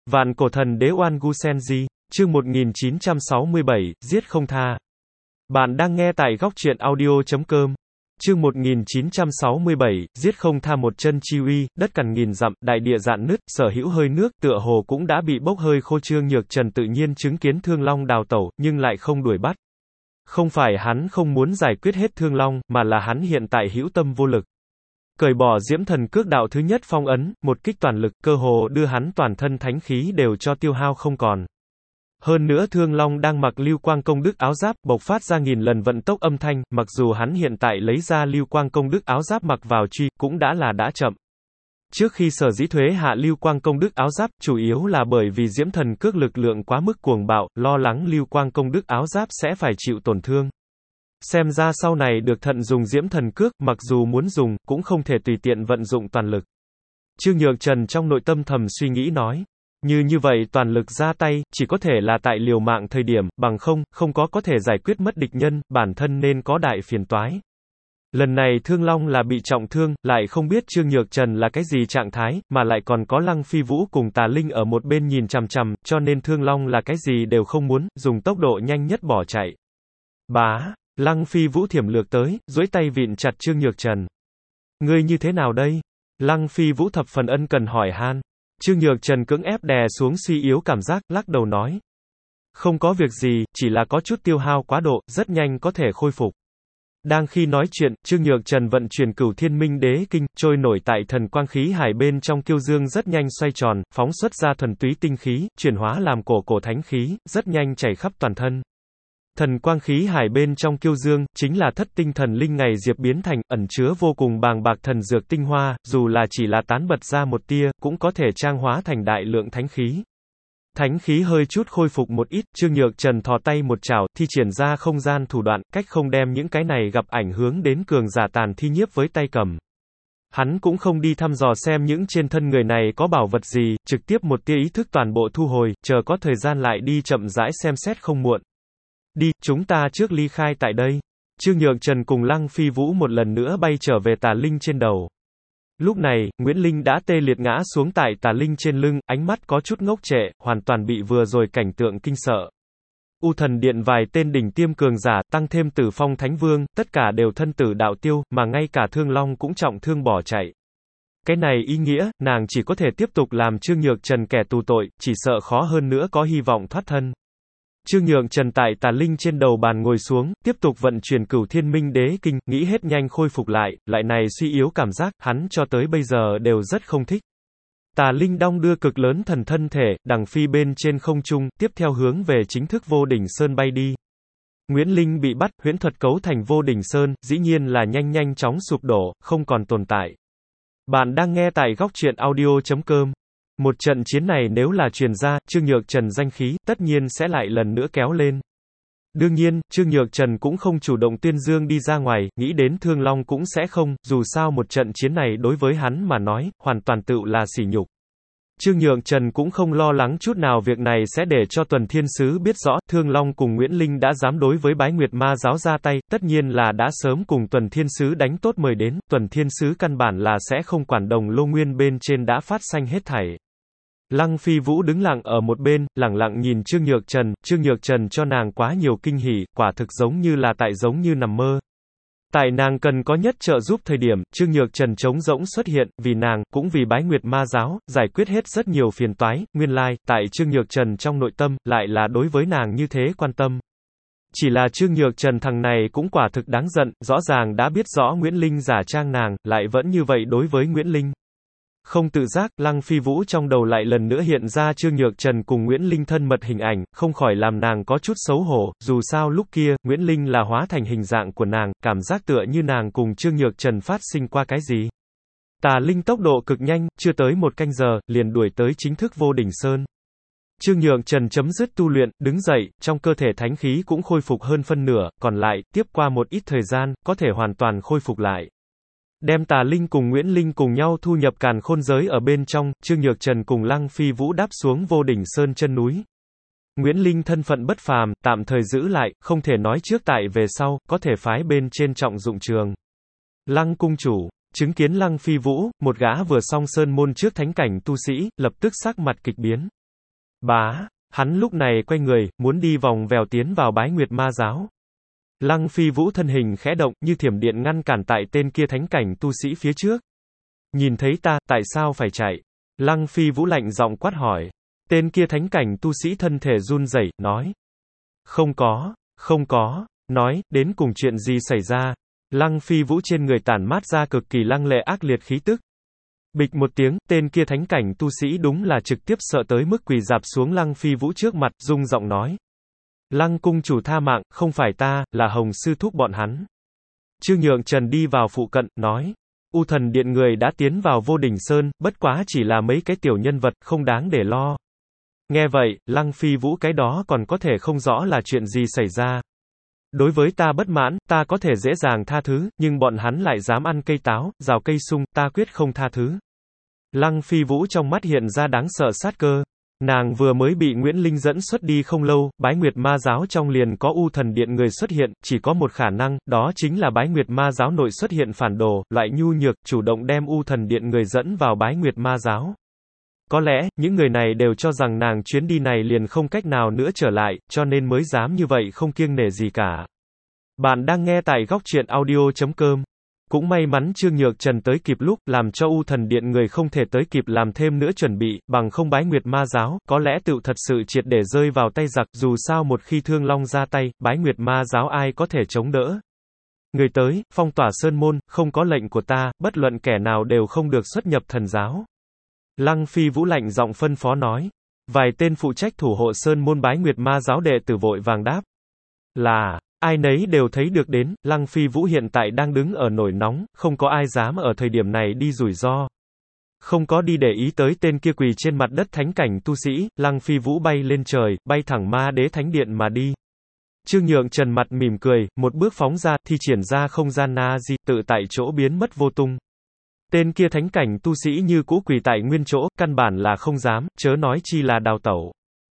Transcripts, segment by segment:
Vạn cổ thần đế Oan Gu Senji, chương 1967, giết không tha. Bạn đang nghe tại góc truyện audio.com. Chương 1967, giết không tha. Một chân chi uy, đất cằn nghìn dặm, đại địa rạn nứt, sở hữu hơi nước, tựa hồ cũng đã bị bốc hơi khô. Trương Nhược Trần tự nhiên chứng kiến Thương Long đào tẩu, nhưng lại không đuổi bắt. Không phải hắn không muốn giải quyết hết Thương Long, mà là hắn hiện tại hữu tâm vô lực. Cởi bỏ Diễm Thần Cước đạo thứ nhất phong ấn, một kích toàn lực, cơ hồ đưa hắn toàn thân thánh khí đều cho tiêu hao không còn. Hơn nữa Thương Long đang mặc Lưu Quang Công Đức áo giáp, bộc phát ra nghìn lần vận tốc âm thanh, mặc dù hắn hiện tại lấy ra Lưu Quang Công Đức áo giáp mặc vào truy, cũng đã chậm. Trước khi Sở Dĩ thuế hạ Lưu Quang Công Đức áo giáp, chủ yếu là bởi vì Diễm Thần Cước lực lượng quá mức cuồng bạo, lo lắng Lưu Quang Công Đức áo giáp sẽ phải chịu tổn thương. Xem ra sau này được thận dùng Diễm Thần Cước, mặc dù muốn dùng, cũng không thể tùy tiện vận dụng toàn lực. Trương Nhược Trần trong nội tâm thầm suy nghĩ nói. Như vậy toàn lực ra tay, chỉ có thể là tại liều mạng thời điểm, bằng không có thể giải quyết mất địch nhân, bản thân nên có đại phiền toái. Lần này Thương Long là bị trọng thương, lại không biết Trương Nhược Trần là cái gì trạng thái, mà lại còn có Lăng Phi Vũ cùng Tà Linh ở một bên nhìn chằm chằm, cho nên Thương Long là cái gì đều không muốn, dùng tốc độ nhanh nhất bỏ chạy. Bá, Lăng Phi Vũ thiểm lược tới, duỗi tay vịn chặt Trương Nhược Trần. Ngươi như thế nào đây? Lăng Phi Vũ thập phần ân cần hỏi han. Trương Nhược Trần cưỡng ép đè xuống suy yếu cảm giác, lắc đầu nói. Không có việc gì, chỉ là có chút tiêu hao quá độ, rất nhanh có thể khôi phục. Đang khi nói chuyện, Trương Nhược Trần vận chuyển Cửu Thiên Minh Đế Kinh, trôi nổi tại thần quang khí hải bên trong kiêu dương rất nhanh xoay tròn, phóng xuất ra thuần túy tinh khí, chuyển hóa làm cổ thánh khí, rất nhanh chảy khắp toàn thân. Thần quang khí hải bên trong kiêu dương, chính là thất tinh thần linh ngày diệp biến thành, ẩn chứa vô cùng bàng bạc thần dược tinh hoa, dù là chỉ là tán bật ra một tia, cũng có thể trang hóa thành đại lượng thánh khí. Thánh khí hơi chút khôi phục một ít, Trương Nhược Trần thò tay một chảo, thi triển ra không gian thủ đoạn, cách không đem những cái này gặp ảnh hướng đến cường giả tàn thi nhiếp với tay cầm. Hắn cũng không đi thăm dò xem những trên thân người này có bảo vật gì, trực tiếp một tia ý thức toàn bộ thu hồi, chờ có thời gian lại đi chậm rãi xem xét không muộn. Đi, chúng ta trước ly khai tại đây. Trương Nhược Trần cùng Lăng Phi Vũ một lần nữa bay trở về Tà Linh trên đầu. Lúc này, Nguyễn Linh đã tê liệt ngã xuống tại Tà Linh trên lưng, ánh mắt có chút ngốc trệ, hoàn toàn bị vừa rồi cảnh tượng kinh sợ. U Thần Điện vài tên đỉnh tiêm cường giả, tăng thêm Tử Phong Thánh Vương, tất cả đều thân tử đạo tiêu, mà ngay cả Thương Long cũng trọng thương bỏ chạy. Cái này ý nghĩa, nàng chỉ có thể tiếp tục làm Trương Nhược Trần kẻ tù tội, chỉ sợ khó hơn nữa có hy vọng thoát thân. Trương Nhược Trần tại Tà Linh trên đầu bàn ngồi xuống, tiếp tục vận chuyển Cửu Thiên Minh Đế Kinh, nghĩ hết nhanh khôi phục lại, lại này suy yếu cảm giác, hắn cho tới bây giờ đều rất không thích. Tà Linh đong đưa cực lớn thần thân thể, đằng phi bên trên không trung, tiếp theo hướng về chính thức Vô Đỉnh Sơn bay đi. Nguyễn Linh bị bắt, huyễn thuật cấu thành Vô Đỉnh Sơn, dĩ nhiên là nhanh chóng sụp đổ, không còn tồn tại. Bạn đang nghe tại góc truyện audio.com. Một trận chiến này nếu là truyền ra, Trương Nhược Trần danh khí, tất nhiên sẽ lại lần nữa kéo lên. Đương nhiên, Trương Nhược Trần cũng không chủ động tuyên dương đi ra ngoài, nghĩ đến Thương Long cũng sẽ không, dù sao một trận chiến này đối với hắn mà nói, hoàn toàn tự là sỉ nhục. Trương Nhược Trần cũng không lo lắng chút nào việc này sẽ để cho Tuần Thiên Sứ biết rõ, Thương Long cùng Nguyễn Linh đã dám đối với Bái Nguyệt Ma giáo ra tay, tất nhiên là đã sớm cùng Tuần Thiên Sứ đánh tốt mời đến, Tuần Thiên Sứ căn bản là sẽ không quản đồng lô nguyên bên trên đã phát sanh hết thảy. Lăng Phi Vũ đứng lặng ở một bên, lẳng lặng nhìn Trương Nhược Trần cho nàng quá nhiều kinh hỉ, quả thực giống như nằm mơ. Tại nàng cần có nhất trợ giúp thời điểm, Trương Nhược Trần trống rỗng xuất hiện, vì nàng, cũng vì Bái Nguyệt Ma giáo, giải quyết hết rất nhiều phiền toái, nguyên lai, tại Trương Nhược Trần trong nội tâm, lại là đối với nàng như thế quan tâm. Chỉ là Trương Nhược Trần thằng này cũng quả thực đáng giận, rõ ràng đã biết rõ Nguyễn Linh giả trang nàng, lại vẫn như vậy đối với Nguyễn Linh. Không tự giác, Lăng Phi Vũ trong đầu lại lần nữa hiện ra Trương Nhược Trần cùng Nguyễn Linh thân mật hình ảnh, không khỏi làm nàng có chút xấu hổ, dù sao lúc kia, Nguyễn Linh là hóa thành hình dạng của nàng, cảm giác tựa như nàng cùng Trương Nhược Trần phát sinh qua cái gì. Tà Linh tốc độ cực nhanh, chưa tới một canh giờ, liền đuổi tới chính thức Vô Đỉnh Sơn. Trương Nhược Trần chấm dứt tu luyện, đứng dậy, trong cơ thể thánh khí cũng khôi phục hơn phân nửa, còn lại, tiếp qua một ít thời gian, có thể hoàn toàn khôi phục lại. Đem Tà Linh cùng Nguyễn Linh cùng nhau thu nhập Càn Khôn giới ở bên trong, Trương Nhược Trần cùng Lăng Phi Vũ đáp xuống Vô Đỉnh Sơn chân núi. Nguyễn Linh thân phận bất phàm, tạm thời giữ lại, không thể nói trước tại về sau, có thể phái bên trên trọng dụng trường. Lăng cung chủ, chứng kiến Lăng Phi Vũ, một gã vừa song sơn môn trước thánh cảnh tu sĩ, lập tức sắc mặt kịch biến. Bá, hắn lúc này quay người, muốn đi vòng vèo tiến vào Bái Nguyệt Ma giáo. Lăng Phi Vũ thân hình khẽ động, như thiểm điện ngăn cản tại tên kia thánh cảnh tu sĩ phía trước. Nhìn thấy ta, tại sao phải chạy? Lăng Phi Vũ lạnh giọng quát hỏi. Tên kia thánh cảnh tu sĩ thân thể run rẩy, nói. Không có, nói, đến cùng chuyện gì xảy ra? Lăng Phi Vũ trên người tản mát ra cực kỳ lăng lệ ác liệt khí tức. Bịch một tiếng, tên kia thánh cảnh tu sĩ đúng là trực tiếp sợ tới mức quỳ rạp xuống Lăng Phi Vũ trước mặt, rung giọng nói. Lăng cung chủ tha mạng, không phải ta, là Hồng sư thúc bọn hắn. Trương Nhượng Trần đi vào phụ cận, nói. U Thần Điện người đã tiến vào Vô Đỉnh Sơn, bất quá chỉ là mấy cái tiểu nhân vật, không đáng để lo. Nghe vậy, Lăng Phi Vũ cái đó còn có thể không rõ là chuyện gì xảy ra. Đối với ta bất mãn, ta có thể dễ dàng tha thứ, nhưng bọn hắn lại dám ăn cây táo, rào cây sung, ta quyết không tha thứ. Lăng Phi Vũ trong mắt hiện ra đáng sợ sát cơ. Nàng vừa mới bị Nguyễn Linh dẫn xuất đi không lâu, Bái Nguyệt Ma giáo trong liền có U Thần Điện người xuất hiện, chỉ có một khả năng, đó chính là Bái Nguyệt Ma giáo nội xuất hiện phản đồ, loại nhu nhược, chủ động đem U Thần Điện người dẫn vào Bái Nguyệt Ma giáo. Có lẽ, những người này đều cho rằng nàng chuyến đi này liền không cách nào nữa trở lại, cho nên mới dám như vậy không kiêng nể gì cả. Bạn đang nghe tại góc truyện audio.com. Cũng may mắn Trương Nhược Trần tới kịp lúc, làm cho U Thần Điện người không thể tới kịp làm thêm nữa chuẩn bị, bằng không Bái Nguyệt Ma giáo, có lẽ tựu thật sự triệt để rơi vào tay giặc, dù sao một khi Thương Long ra tay, Bái Nguyệt Ma giáo ai có thể chống đỡ. Người tới, phong tỏa sơn môn, không có lệnh của ta, bất luận kẻ nào đều không được xuất nhập thần giáo. Lăng Phi Vũ lạnh giọng phân phó nói. Vài tên phụ trách thủ hộ sơn môn Bái Nguyệt Ma giáo đệ tử vội vàng đáp. Là, ai nấy đều thấy được đến, Lăng Phi Vũ hiện tại đang đứng ở nổi nóng, không có ai dám ở thời điểm này đi rủi ro. Không có đi để ý tới tên kia quỳ trên mặt đất thánh cảnh tu sĩ, Lăng Phi Vũ bay lên trời, bay thẳng Ma Đế Thánh Điện mà đi. Trương Nhượng Trần mặt mỉm cười, một bước phóng ra, thi triển ra không gian na di, tự tại chỗ biến mất vô tung. Tên kia thánh cảnh tu sĩ như cũ quỳ tại nguyên chỗ, căn bản là không dám, chớ nói chi là đào tẩu.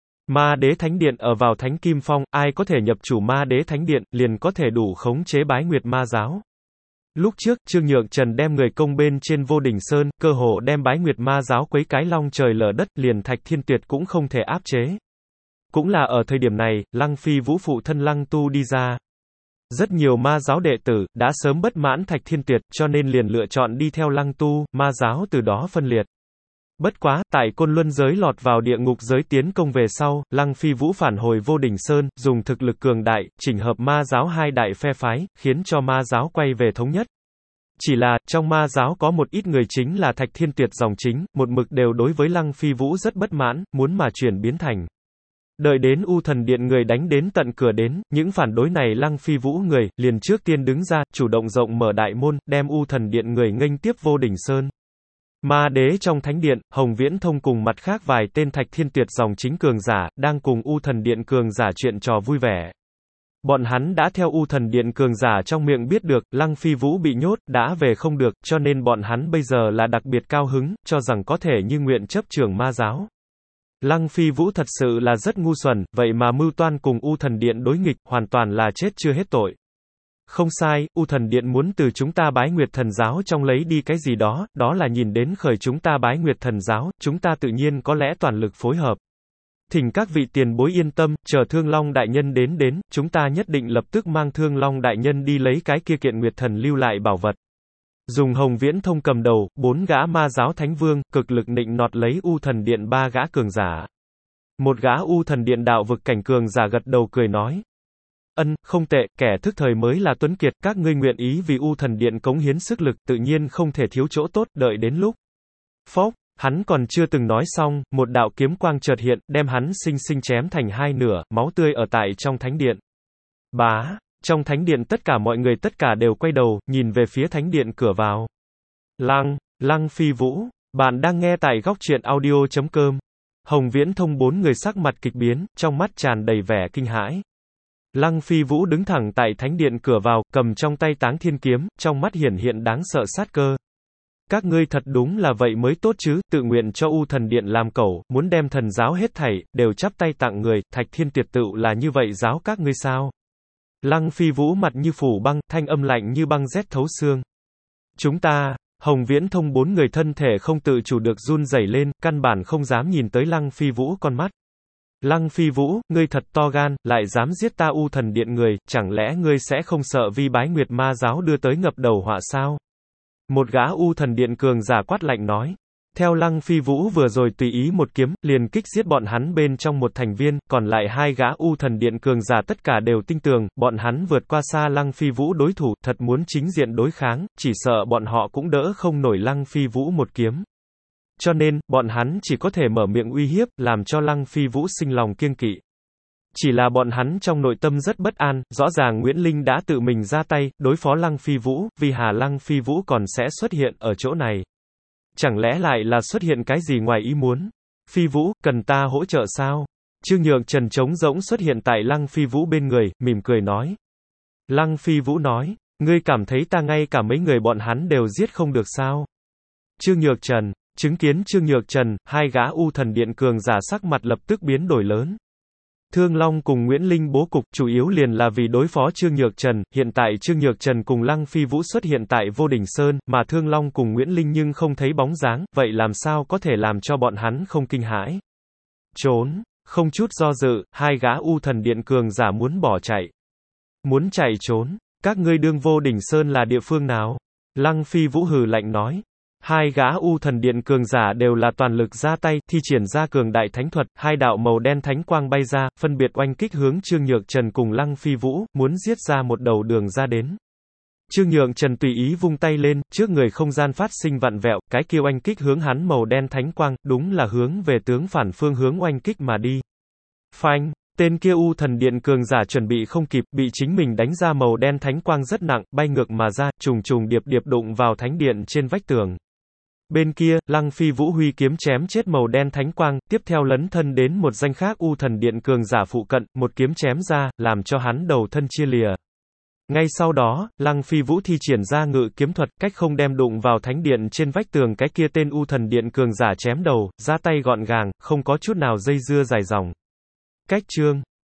Ma Đế Thánh Điện ở vào Thánh Kim Phong, ai có thể nhập chủ Ma Đế Thánh Điện, liền có thể đủ khống chế Bái Nguyệt Ma giáo. Lúc trước, Trương Nhượng Trần đem người công bên trên Vô Đỉnh Sơn, cơ hồ đem Bái Nguyệt Ma giáo quấy cái long trời lở đất, liền Thạch Thiên Tuyệt cũng không thể áp chế. Cũng là ở thời điểm này, Lăng Phi Vũ phụ thân Lăng Tu đi ra. Rất nhiều ma giáo đệ tử, đã sớm bất mãn Thạch Thiên Tuyệt, cho nên liền lựa chọn đi theo Lăng Tu, ma giáo từ đó phân liệt. Bất quá, tại Côn Luân giới lọt vào địa ngục giới tiến công về sau, Lăng Phi Vũ phản hồi Vô Đỉnh Sơn, dùng thực lực cường đại, chỉnh hợp ma giáo hai đại phe phái, khiến cho ma giáo quay về thống nhất. Chỉ là, trong ma giáo có một ít người chính là Thạch Thiên Tuyệt dòng chính, một mực đều đối với Lăng Phi Vũ rất bất mãn, muốn mà chuyển biến thành. Đợi đến U Thần Điện người đánh đến tận cửa đến, những phản đối này Lăng Phi Vũ người, liền trước tiên đứng ra, chủ động rộng mở đại môn, đem U Thần Điện người nghênh tiếp Vô Đỉnh Sơn. Ma Đế trong Thánh Điện, Hồng Viễn Thông cùng mặt khác vài tên Thạch Thiên Tuyệt dòng chính cường giả, đang cùng U Thần Điện cường giả chuyện trò vui vẻ. Bọn hắn đã theo U Thần Điện cường giả trong miệng biết được, Lăng Phi Vũ bị nhốt, đã về không được, cho nên bọn hắn bây giờ là đặc biệt cao hứng, cho rằng có thể như nguyện chấp trưởng ma giáo. Lăng Phi Vũ thật sự là rất ngu xuẩn, vậy mà mưu toan cùng U Thần Điện đối nghịch, hoàn toàn là chết chưa hết tội. Không sai, U Thần Điện muốn từ chúng ta Bái Nguyệt Thần giáo trong lấy đi cái gì đó, đó là nhìn đến khởi chúng ta Bái Nguyệt Thần giáo, chúng ta tự nhiên có lẽ toàn lực phối hợp. Thỉnh các vị tiền bối yên tâm, chờ Thương Long Đại Nhân đến, chúng ta nhất định lập tức mang Thương Long Đại Nhân đi lấy cái kia kiện Nguyệt Thần lưu lại bảo vật. Dùng Hồng Viễn Thông cầm đầu, 4 gã ma giáo thánh vương, cực lực nịnh nọt lấy U Thần Điện 3 gã cường giả. Một gã U Thần Điện đạo vực cảnh cường giả gật đầu cười nói. Không tệ, kẻ thức thời mới là tuấn kiệt, các ngươi nguyện ý vì U Thần Điện cống hiến sức lực, tự nhiên không thể thiếu chỗ tốt, đợi đến lúc. Phốc, hắn còn chưa từng nói xong, một đạo kiếm quang chợt hiện, đem hắn xinh xinh chém thành hai nửa, máu tươi ở tại trong Thánh Điện. Bá, trong Thánh Điện tất cả mọi người tất cả đều quay đầu, nhìn về phía Thánh Điện cửa vào. Lăng Phi Vũ, bạn đang nghe tại góc truyện audio.com. Hồng Viễn Thông 4 người sắc mặt kịch biến, trong mắt tràn đầy vẻ kinh hãi. Lăng Phi Vũ đứng thẳng tại Thánh Điện cửa vào, cầm trong tay Táng Thiên Kiếm, trong mắt hiển hiện đáng sợ sát cơ. Các ngươi thật đúng là vậy mới tốt chứ, tự nguyện cho U Thần Điện làm cẩu, muốn đem thần giáo hết thảy, đều chắp tay tặng người, Thạch Thiên Tuyệt tựu là như vậy giáo các ngươi sao? Lăng Phi Vũ mặt như phủ băng, thanh âm lạnh như băng rét thấu xương. Chúng ta, Hồng Viễn Thông 4 người thân thể không tự chủ được run rẩy lên, căn bản không dám nhìn tới Lăng Phi Vũ con mắt. Lăng Phi Vũ, ngươi thật to gan, lại dám giết ta U Thần Điện người, chẳng lẽ ngươi sẽ không sợ Vi Bái Nguyệt Ma giáo đưa tới ngập đầu họa sao? Một gã U Thần Điện cường giả quát lạnh nói. Theo Lăng Phi Vũ vừa rồi tùy ý một kiếm, liền kích giết bọn hắn bên trong một thành viên, còn lại hai gã U Thần Điện cường giả tất cả đều tin tưởng, bọn hắn vượt qua xa Lăng Phi Vũ đối thủ, thật muốn chính diện đối kháng, chỉ sợ bọn họ cũng đỡ không nổi Lăng Phi Vũ một kiếm. Cho nên, bọn hắn chỉ có thể mở miệng uy hiếp, làm cho Lăng Phi Vũ sinh lòng kiêng kỵ. Chỉ là bọn hắn trong nội tâm rất bất an, rõ ràng Nguyễn Linh đã tự mình ra tay, đối phó Lăng Phi Vũ, vì hà Lăng Phi Vũ còn sẽ xuất hiện ở chỗ này. Chẳng lẽ lại là xuất hiện cái gì ngoài ý muốn? Phi Vũ, cần ta hỗ trợ sao? Trương Nhược Trần trống rỗng xuất hiện tại Lăng Phi Vũ bên người, mỉm cười nói. Lăng Phi Vũ nói, ngươi cảm thấy ta ngay cả mấy người bọn hắn đều giết không được sao? Trương Nhược Trần, chứng kiến Trương Nhược Trần, hai gã U Thần Điện cường giả sắc mặt lập tức biến đổi lớn. Thương Long cùng Nguyễn Linh bố cục chủ yếu liền là vì đối phó Trương Nhược Trần, hiện tại Trương Nhược Trần cùng Lăng Phi Vũ xuất hiện tại Vô Đỉnh Sơn, mà Thương Long cùng Nguyễn Linh nhưng không thấy bóng dáng, vậy làm sao có thể làm cho bọn hắn không kinh hãi? Trốn, không chút do dự, hai gã U Thần Điện cường giả muốn bỏ chạy. Muốn chạy trốn, các ngươi đương Vô Đỉnh Sơn là địa phương nào? Lăng Phi Vũ hừ lạnh nói. Hai gã U Thần Điện cường giả đều là toàn lực ra tay, thi triển ra cường đại thánh thuật, hai đạo màu đen thánh quang bay ra, phân biệt oanh kích hướng Trương Nhược Trần cùng Lăng Phi Vũ, muốn giết ra một đầu đường ra đến. Trương Nhược Trần tùy ý vung tay lên, trước người không gian phát sinh vặn vẹo, cái kia oanh kích hướng hắn màu đen thánh quang, đúng là hướng về tướng phản phương hướng oanh kích mà đi. Phanh! Tên kia U Thần Điện cường giả chuẩn bị không kịp, bị chính mình đánh ra màu đen thánh quang rất nặng, bay ngược mà ra, trùng trùng điệp điệp đụng vào thánh điện trên vách tường. Bên kia, Lăng Phi Vũ huy kiếm chém chết màu đen thánh quang, tiếp theo lấn thân đến một danh khác U Thần Điện cường giả phụ cận, một kiếm chém ra, làm cho hắn đầu thân chia lìa. Ngay sau đó, Lăng Phi Vũ thi triển ra ngự kiếm thuật, cách không đem đụng vào thánh điện trên vách tường cái kia tên U Thần Điện cường giả chém đầu, ra tay gọn gàng, không có chút nào dây dưa dài dòng. Cách chương